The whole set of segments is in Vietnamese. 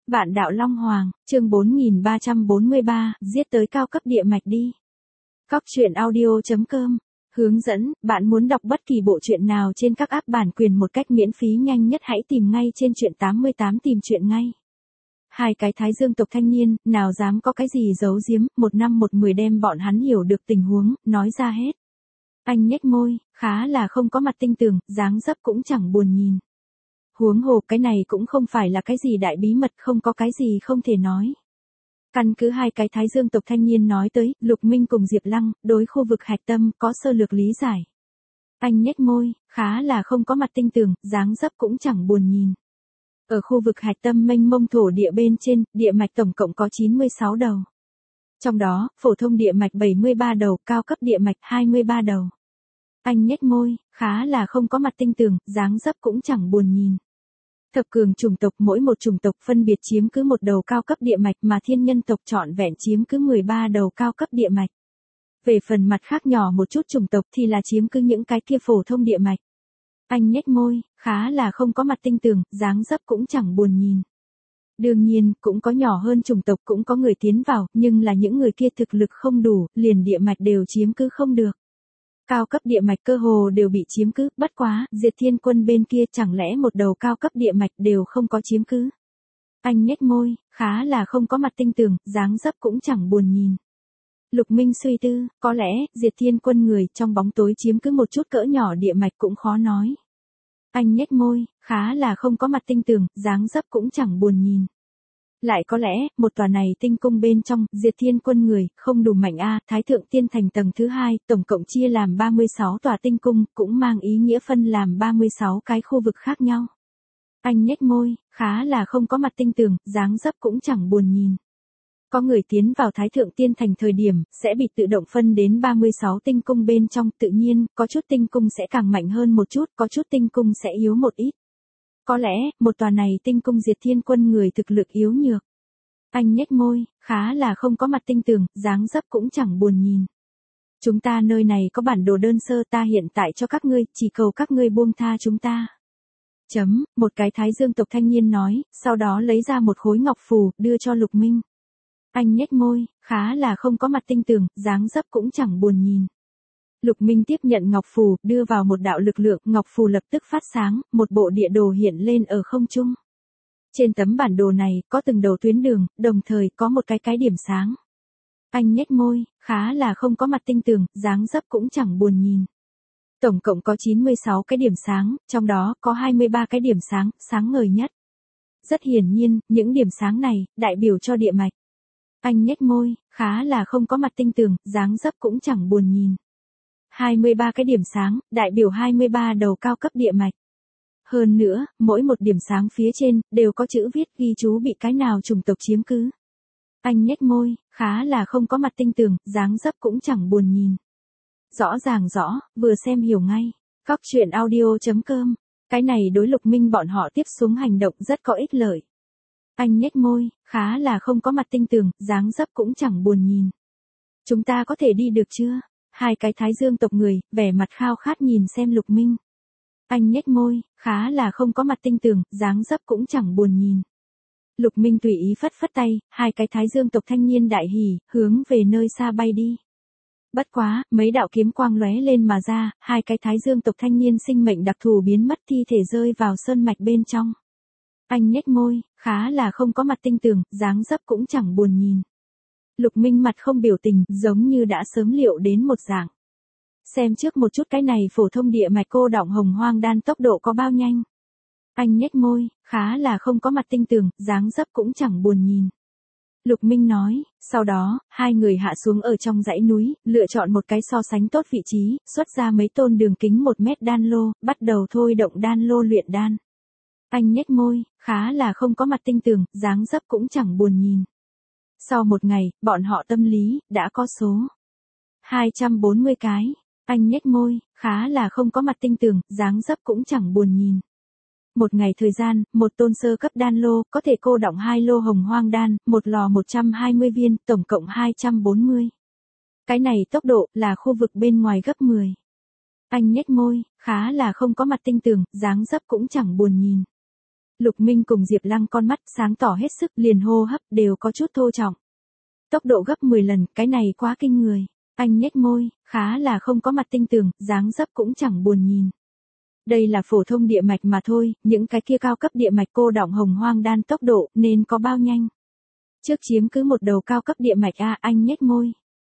Vạn đạo Long Hoàng, chương 4343, giết tới cao cấp địa mạch đi. Cóc truyện audio.com. Hướng dẫn, bạn muốn đọc bất kỳ bộ truyện nào trên các app bản quyền một cách miễn phí nhanh nhất hãy tìm ngay trên truyện 88 tìm truyện ngay. Hai cái Thái Dương tộc thanh niên, nào dám có cái gì giấu giếm, một năm một mười đem bọn hắn hiểu được tình huống, nói ra hết. Anh nhếch môi, khá là không có mặt tinh tường, dáng dấp cũng chẳng buồn nhìn. Huống hồ cái này cũng không phải là cái gì đại bí mật, không có cái gì không thể nói. Căn cứ hai cái Thái Dương tộc thanh niên nói tới, Lục Minh cùng Diệp Lăng, đối khu vực hạch tâm, có sơ lược lý giải. Anh nhếch môi, khá là không có mặt tinh tường, dáng dấp cũng chẳng buồn nhìn. Ở khu vực hạch tâm mênh mông thổ địa bên trên, địa mạch tổng cộng có 96 đầu. Trong đó, phổ thông địa mạch 73 đầu, cao cấp địa mạch 23 đầu. Anh nhếch môi, khá là không có mặt tinh tường, dáng dấp cũng chẳng buồn nhìn. Thập cường chủng tộc mỗi một chủng tộc phân biệt chiếm cứ một đầu cao cấp địa mạch mà thiên nhân tộc trọn vẹn chiếm cứ 13 đầu cao cấp địa mạch. Về phần mặt khác nhỏ một chút chủng tộc thì là chiếm cứ những cái kia phổ thông địa mạch. Anh nhếch môi, khá là không có mặt tinh tường, dáng dấp cũng chẳng buồn nhìn. Đương nhiên, cũng có nhỏ hơn chủng tộc cũng có người tiến vào, nhưng là những người kia thực lực không đủ, liền địa mạch đều chiếm cứ không được. Cao cấp địa mạch cơ hồ đều bị chiếm cứ, bất quá, Diệt Thiên Quân bên kia chẳng lẽ một đầu cao cấp địa mạch đều không có chiếm cứ. Anh nhếch môi, khá là không có mặt tinh tường, dáng dấp cũng chẳng buồn nhìn. Lục Minh suy tư, có lẽ, Diệt Thiên Quân người trong bóng tối chiếm cứ một chút cỡ nhỏ địa mạch cũng khó nói. Anh nhếch môi, khá là không có mặt tinh tường, dáng dấp cũng chẳng buồn nhìn. Lại có lẽ, một tòa này tinh cung bên trong, Diệt Thiên Quân người, không đủ mạnh a, Thái Thượng Tiên Thành tầng thứ 2, tổng cộng chia làm 36 tòa tinh cung, cũng mang ý nghĩa phân làm 36 cái khu vực khác nhau. Anh nhếch môi, khá là không có mặt tinh tường, dáng dấp cũng chẳng buồn nhìn. Có người tiến vào Thái Thượng Tiên Thành thời điểm, sẽ bị tự động phân đến 36 tinh cung bên trong, tự nhiên, có chút tinh cung sẽ càng mạnh hơn một chút, có chút tinh cung sẽ yếu một ít. Có lẽ, một tòa này tinh cung Diệt Thiên Quân người thực lực yếu nhược. Anh nhếch môi, khá là không có mặt tinh tường, dáng dấp cũng chẳng buồn nhìn. Chúng ta nơi này có bản đồ đơn sơ ta hiện tại cho các ngươi, chỉ cầu các ngươi buông tha chúng ta. Một cái Thái Dương tộc thanh niên nói, sau đó lấy ra một khối ngọc phù, đưa cho Lục Minh. Anh nhếch môi, khá là không có mặt tinh tường, dáng dấp cũng chẳng buồn nhìn. Lục Minh tiếp nhận ngọc phù, đưa vào một đạo lực lượng, ngọc phù lập tức phát sáng, một bộ địa đồ hiện lên ở không trung. Trên tấm bản đồ này, có từng đầu tuyến đường, đồng thời có một cái điểm sáng. Anh nhếch môi, khá là không có mặt tinh tường, dáng dấp cũng chẳng buồn nhìn. Tổng cộng có 96 cái điểm sáng, trong đó có 23 cái điểm sáng, sáng ngời nhất. Rất hiển nhiên, những điểm sáng này, đại biểu cho địa mạch. Anh nhếch môi, khá là không có mặt tinh tường, dáng dấp cũng chẳng buồn nhìn. 23 cái điểm sáng, đại biểu 23 đầu cao cấp địa mạch. Hơn nữa, mỗi một điểm sáng phía trên, đều có chữ viết ghi chú bị cái nào chủng tộc chiếm cứ. Anh nhếch môi, khá là không có mặt tinh tường, dáng dấp cũng chẳng buồn nhìn. Rõ ràng rõ, vừa xem hiểu ngay. Cóc truyện audio.com. Cái này đối Lục Minh bọn họ tiếp xuống hành động rất có ích lợi. Anh nhếch môi, khá là không có mặt tinh tường, dáng dấp cũng chẳng buồn nhìn. Chúng ta có thể đi được chưa? Hai cái Thái Dương tộc người, vẻ mặt khao khát nhìn xem Lục Minh. Anh nhếch môi, khá là không có mặt tinh tường, dáng dấp cũng chẳng buồn nhìn. Lục Minh tùy ý phất phất tay, hai cái Thái Dương tộc thanh niên đại hỉ, hướng về nơi xa bay đi. Bất quá, mấy đạo kiếm quang lóe lên mà ra, hai cái Thái Dương tộc thanh niên sinh mệnh đặc thù biến mất thi thể rơi vào sơn mạch bên trong. Anh nhếch môi, khá là không có mặt tinh tường, dáng dấp cũng chẳng buồn nhìn. Lục Minh mặt không biểu tình, giống như đã sớm liệu đến một dạng. Xem trước một chút cái này phổ thông địa mạch cô đọng hồng hoang đan tốc độ có bao nhanh. Anh nhếch môi, khá là không có mặt tinh tường, dáng dấp cũng chẳng buồn nhìn. Lục Minh nói, sau đó, hai người hạ xuống ở trong dãy núi, lựa chọn một cái so sánh tốt vị trí, xuất ra mấy tôn đường kính 1 mét đan lô, bắt đầu thôi động đan lô luyện đan. Anh nhếch môi, khá là không có mặt tinh tường, dáng dấp cũng chẳng buồn nhìn. Sau một ngày, bọn họ tâm lý, đã có số 240 cái. Anh nhếch môi, khá là không có mặt tinh tường, dáng dấp cũng chẳng buồn nhìn. Một ngày thời gian, một tôn sơ cấp đan lô, có thể cô đọng 2 lô hồng hoang đan, một lò 120 viên, tổng cộng 240. Cái này tốc độ, là khu vực bên ngoài gấp 10. Anh nhếch môi, khá là không có mặt tinh tường, dáng dấp cũng chẳng buồn nhìn. Lục Minh cùng Diệp Lăng con mắt sáng tỏ hết sức, liền hô hấp đều có chút thô trọng. Tốc độ gấp 10 lần, cái này quá kinh người. Anh nhếch môi, khá là không có mặt tinh tường, dáng dấp cũng chẳng buồn nhìn. Đây là phổ thông địa mạch mà thôi, những cái kia cao cấp địa mạch cô đọng hồng hoang đan tốc độ nên có bao nhanh. Trước chiếm cứ một đầu cao cấp địa mạch a, anh nhếch môi.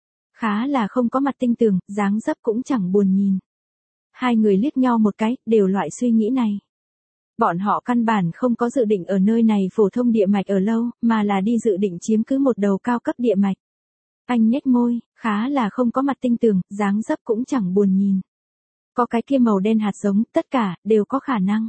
Khá là không có mặt tinh tường, dáng dấp cũng chẳng buồn nhìn. Hai người liếc nhau một cái, đều loại suy nghĩ này. Bọn họ căn bản không có dự định ở nơi này phổ thông địa mạch ở lâu, mà là đi dự định chiếm cứ một đầu cao cấp địa mạch. Anh nhếch môi, khá là không có mặt tinh tường, dáng dấp cũng chẳng buồn nhìn. Có cái kia màu đen hạt giống, tất cả, đều có khả năng.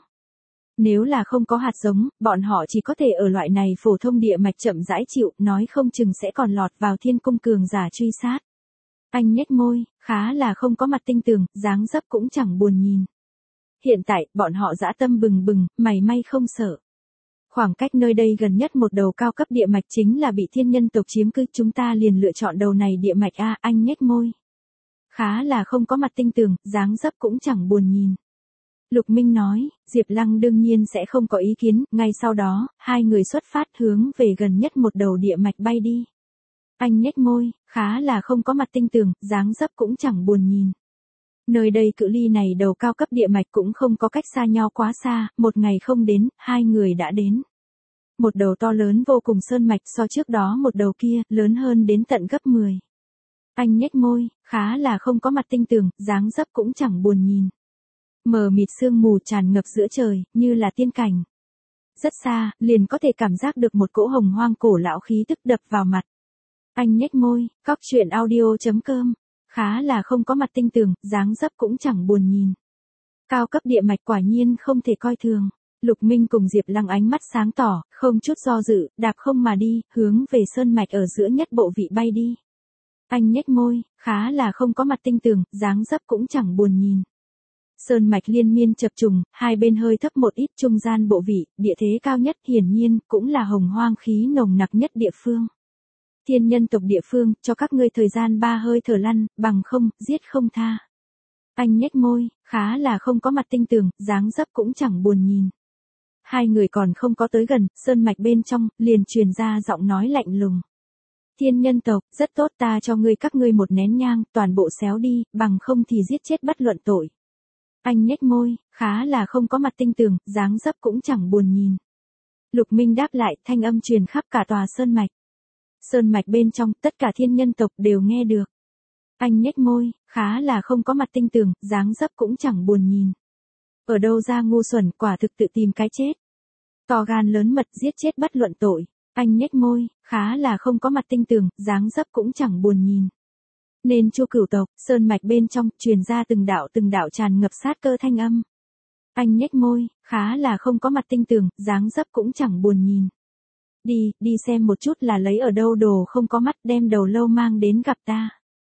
Nếu là không có hạt giống, bọn họ chỉ có thể ở loại này phổ thông địa mạch chậm rãi chịu, nói không chừng sẽ còn lọt vào thiên cung cường giả truy sát. Anh nhếch môi, khá là không có mặt tinh tường, dáng dấp cũng chẳng buồn nhìn. Hiện tại, bọn họ dã tâm bừng bừng, mày may không sợ. Khoảng cách nơi đây gần nhất một đầu cao cấp địa mạch chính là bị thiên nhân tộc chiếm cứ, chúng ta liền lựa chọn đầu này địa mạch a, anh nhếch môi. Khá là không có mặt tinh tường, dáng dấp cũng chẳng buồn nhìn. Lục Minh nói, Diệp Lăng đương nhiên sẽ không có ý kiến, ngay sau đó, hai người xuất phát hướng về gần nhất một đầu địa mạch bay đi. Anh nhếch môi, khá là không có mặt tinh tường, dáng dấp cũng chẳng buồn nhìn. Nơi đây cự ly này đầu cao cấp địa mạch cũng không có cách xa nhau quá xa, một ngày không đến, hai người đã đến. Một đầu to lớn vô cùng sơn mạch so trước đó một đầu kia, lớn hơn đến tận gấp 10. Anh nhếch môi, khá là không có mặt tinh tường, dáng dấp cũng chẳng buồn nhìn. Mờ mịt sương mù tràn ngập giữa trời, như là tiên cảnh. Rất xa, liền có thể cảm giác được một cỗ hồng hoang cổ lão khí tức đập vào mặt. Anh nhếch môi, cóc truyện audio.com. Khá là không có mặt tinh tường, dáng dấp cũng chẳng buồn nhìn. Cao cấp địa mạch quả nhiên không thể coi thường. Lục Minh cùng Diệp Lăng ánh mắt sáng tỏ, không chút do dự, đạp không mà đi, hướng về sơn mạch ở giữa nhất bộ vị bay đi. Anh nhếch môi, khá là không có mặt tinh tường, dáng dấp cũng chẳng buồn nhìn. Sơn mạch liên miên chập trùng, hai bên hơi thấp một ít, trung gian bộ vị, địa thế cao nhất, hiển nhiên cũng là hồng hoang khí nồng nặc nhất địa phương. Thiên nhân tộc địa phương, cho các ngươi thời gian 3 hơi thở lăn, bằng không, giết không tha. Anh nhếch môi, khá là không có mặt tinh tường, dáng dấp cũng chẳng buồn nhìn. Hai người còn không có tới gần, sơn mạch bên trong, liền truyền ra giọng nói lạnh lùng. Thiên nhân tộc, rất tốt, ta cho các ngươi một nén nhang, toàn bộ xéo đi, bằng không thì giết chết bất luận tội. Anh nhếch môi, khá là không có mặt tinh tường, dáng dấp cũng chẳng buồn nhìn. Lục Minh đáp lại, thanh âm truyền khắp cả tòa sơn mạch. Sơn mạch bên trong, tất cả thiên nhân tộc đều nghe được. Anh nhếch môi, khá là không có mặt tinh tường, dáng dấp cũng chẳng buồn nhìn. Ở đâu ra ngu xuẩn, quả thực tự tìm cái chết. To gan lớn mật giết chết bất luận tội. Anh nhếch môi, khá là không có mặt tinh tường, dáng dấp cũng chẳng buồn nhìn. Nên Chu cửu tộc, sơn mạch bên trong, truyền ra từng đạo tràn ngập sát cơ thanh âm. Anh nhếch môi, khá là không có mặt tinh tường, dáng dấp cũng chẳng buồn nhìn. Đi xem một chút là lấy ở đâu đồ không có mắt, đem đầu lâu mang đến gặp ta.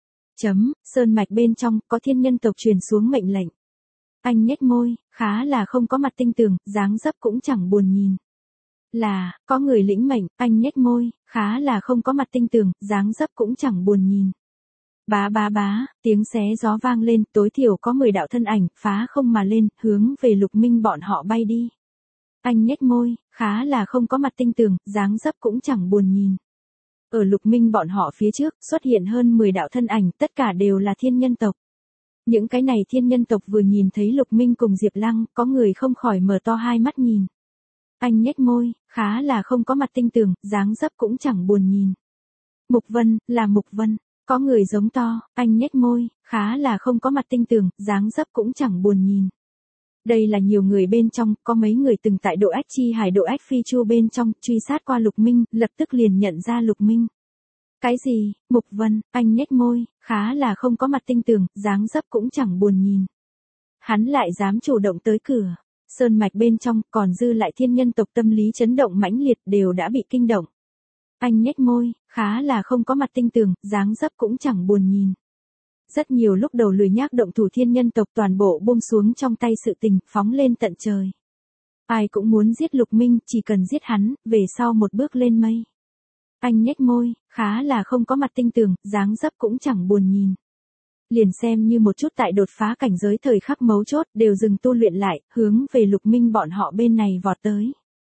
Sơn mạch bên trong, có thiên nhân tộc truyền xuống mệnh lệnh. Anh nhếch môi, khá là không có mặt tinh tường, dáng dấp cũng chẳng buồn nhìn. Là, có người lĩnh mệnh, anh nhếch môi, khá là không có mặt tinh tường, dáng dấp cũng chẳng buồn nhìn. Bá, tiếng xé gió vang lên, tối thiểu có 10 đạo thân ảnh, phá không mà lên, hướng về Lục Minh bọn họ bay đi. Anh nhếch môi, khá là không có mặt tinh tường, dáng dấp cũng chẳng buồn nhìn. Ở Lục Minh bọn họ phía trước, xuất hiện hơn 10 đạo thân ảnh, tất cả đều là thiên nhân tộc. Những cái này thiên nhân tộc vừa nhìn thấy Lục Minh cùng Diệp Lăng, có người không khỏi mở to hai mắt nhìn. Anh nhếch môi, khá là không có mặt tinh tường, dáng dấp cũng chẳng buồn nhìn. Mục Vân, là Mục Vân. Có người giống to, anh nhếch môi, khá là không có mặt tinh tường, dáng dấp cũng chẳng buồn nhìn. Đây là nhiều người bên trong, có mấy người từng tại độ ách chi hải độ ách phi chu bên trong, truy sát qua Lục Minh, lập tức liền nhận ra Lục Minh. Cái gì, Mục Vân, anh nhếch môi, khá là không có mặt tinh tường, dáng dấp cũng chẳng buồn nhìn. Hắn lại dám chủ động tới cửa, sơn mạch bên trong, còn dư lại thiên nhân tộc tâm lý chấn động mãnh liệt đều đã bị kinh động. Anh nhếch môi, khá là không có mặt tinh tường, dáng dấp cũng chẳng buồn nhìn. Rất nhiều lúc đầu lười nhác động thủ thiên nhân tộc toàn bộ buông xuống trong tay sự tình, phóng lên tận trời. Ai cũng muốn giết Lục Minh, chỉ cần giết hắn, về sau một bước lên mây. Anh nhếch môi, khá là không có mặt tinh tường, dáng dấp cũng chẳng buồn nhìn. Liền xem như một chút tại đột phá cảnh giới thời khắc mấu chốt, đều dừng tu luyện lại, hướng về Lục Minh bọn họ bên này vọt tới.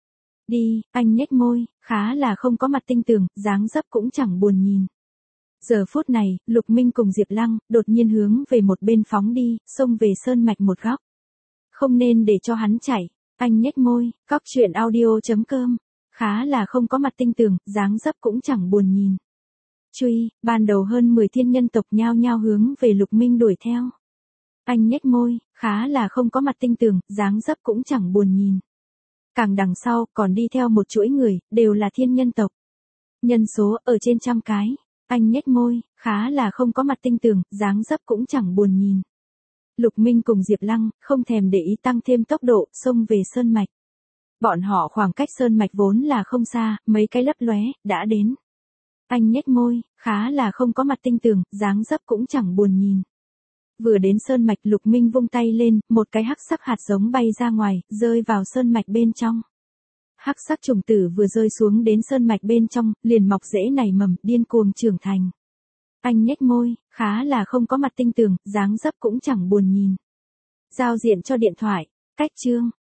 Đi, anh nhếch môi, khá là không có mặt tinh tường, dáng dấp cũng chẳng buồn nhìn. Giờ phút này, Lục Minh cùng Diệp Lăng, đột nhiên hướng về một bên phóng đi, xông về sơn mạch một góc. Không nên để cho hắn chạy, anh nhếch môi, cóc truyện audio.com. Khá là không có mặt tinh tường, dáng dấp cũng chẳng buồn nhìn. Truy, ban đầu hơn 10 thiên nhân tộc nhao nhao hướng về Lục Minh đuổi theo. Anh nhếch môi, khá là không có mặt tinh tường, dáng dấp cũng chẳng buồn nhìn. Càng đằng sau, còn đi theo một chuỗi người, đều là thiên nhân tộc. Nhân số, ở trên 100 cái. Anh nhếch môi, khá là không có mặt tinh tường, dáng dấp cũng chẳng buồn nhìn. Lục Minh cùng Diệp Lăng, không thèm để ý tăng thêm tốc độ, xông về sơn mạch. Bọn họ khoảng cách sơn mạch vốn là không xa, mấy cái lấp lóe, đã đến. Anh nhếch môi, khá là không có mặt tinh tường, dáng dấp cũng chẳng buồn nhìn. Vừa đến sơn mạch, Lục Minh vung tay lên, một cái hắc sắc hạt giống bay ra ngoài, rơi vào sơn mạch bên trong. Hắc sắc trùng tử vừa rơi xuống đến sơn mạch bên trong, liền mọc rễ nảy mầm, điên cuồng trưởng thành. Anh nhếch môi, khá là không có mặt tinh tường, dáng dấp cũng chẳng buồn nhìn. Giao diện cho điện thoại, cách chương.